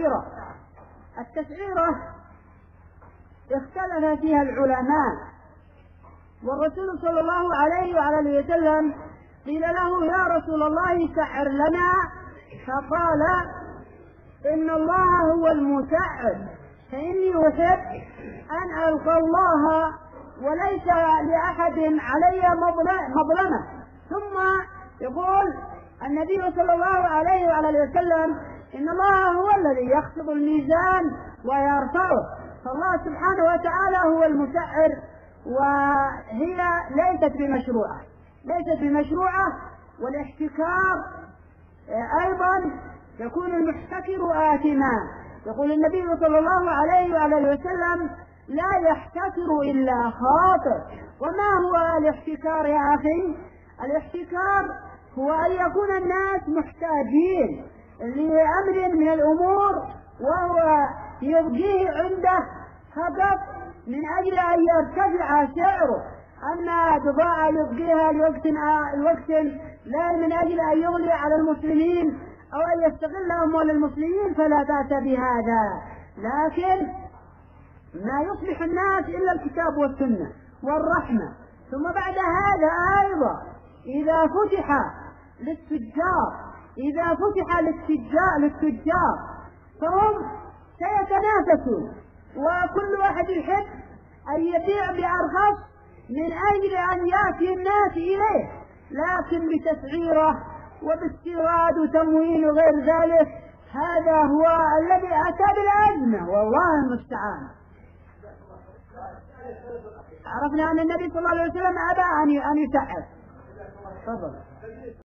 التسعيرة. التسعيرة اختلف فيها العلماء، والرسول صلى الله عليه وعلى وسلم قيل له يا رسول الله سعر لنا، فقال إن الله هو المسعر، فإني أحب أن ألقى الله وليس لأحد علي مظلمة. ثم يقول النبي صلى الله عليه وعلى وسلم إن الله هو الذي يخفض الميزان ويرفعه، فالله سبحانه وتعالى هو المسعر، وهي ليست بمشروعة. والاحتكار أيضا يكون المحتكر آثما. يقول النبي صلى الله عليه وعلى وسلم لا يحتكر إلا خاطئ. وما هو الاحتكار يا أخي؟ الاحتكار هو أن يكون الناس محتاجين لأمر من الأمور وهو يبقيه عنده فقط من أجل أن يرتفع سعره، أما بضاعة يبقيها لوقت لا من أجل أن يغلي على المسلمين أو أن يستغل أموال المسلمين فلا بأس بهذا. لكن ما يصلح الناس إلا الكتاب والسنة والرحمة. ثم بعد هذا أيضا إذا فتح للتجار فهم سيتنافسون، وكل واحد يحب أن يبيع بأرخص من أجل أن يأتي الناس إليه، لكن بتسعيره وباستيراد وتموين وغير ذلك. هذا هو الذي أتى بالأزمة، والله المستعان. عرفنا أن النبي صلى الله عليه وسلم أبى أن يسعر. تفضل.